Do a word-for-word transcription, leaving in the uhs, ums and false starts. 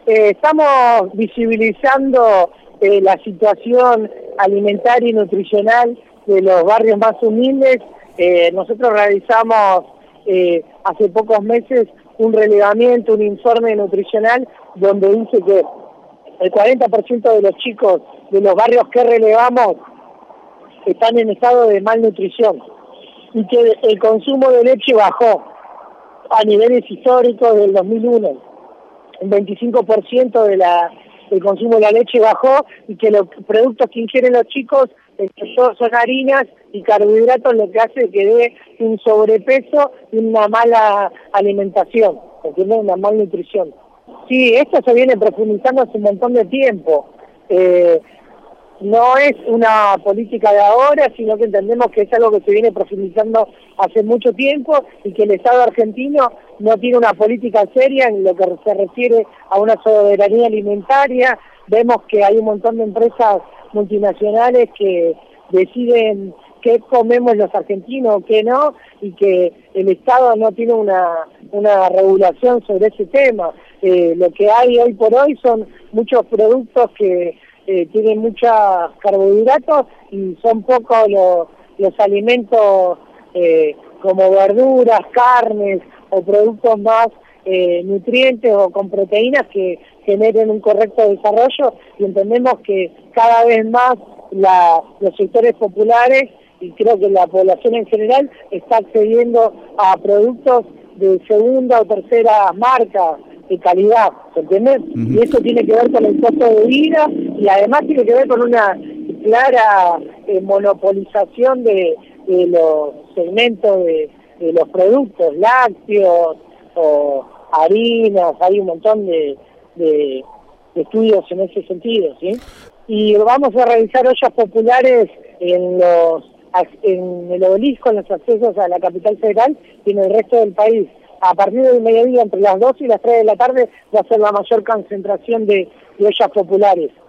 Eh, estamos visibilizando eh, la situación alimentaria y nutricional de los barrios más humildes. Eh, nosotros realizamos eh, hace pocos meses un relevamiento, un informe nutricional donde dice que el cuarenta por ciento de los chicos de los barrios que relevamos están en estado de malnutrición y que el consumo de leche bajó a niveles históricos del dos mil uno. Un veinticinco por ciento de la, del consumo de la leche bajó y que los productos que ingieren los chicos son harinas y carbohidratos, lo que hace que dé un sobrepeso y una mala alimentación, ¿entiendes? Una malnutrición. Sí, esto se viene profundizando hace un montón de tiempo. Eh, no es una política de ahora, sino que entendemos que es algo que se viene profundizando hace mucho tiempo y que el Estado argentino no tiene una política seria en lo que se refiere a una soberanía alimentaria. Vemos que hay un montón de empresas multinacionales que deciden qué comemos los argentinos, qué no, y que el Estado no tiene una, una regulación sobre ese tema. Eh, lo que hay hoy por hoy son muchos productos que eh, tienen muchos carbohidratos y son pocos los, los alimentos eh, como verduras, carnes o productos más eh, nutrientes o con proteínas que generen un correcto desarrollo, y entendemos que cada vez más la, los sectores populares y creo que la población en general está accediendo a productos de segunda o tercera marca de calidad, ¿entiendes? Uh-huh. Y eso tiene que ver con el costo de vida y además tiene que ver con una clara eh, monopolización de, de los segmentos de, de los productos lácteos o harinas. Hay un montón de, de, de estudios en ese sentido, ¿sí? Y vamos a realizar ollas populares en los en el obelisco, en los accesos a la capital federal y en el resto del país. A partir del mediodía, entre las dos y las tres de la tarde, va a ser la mayor concentración de, de ollas populares.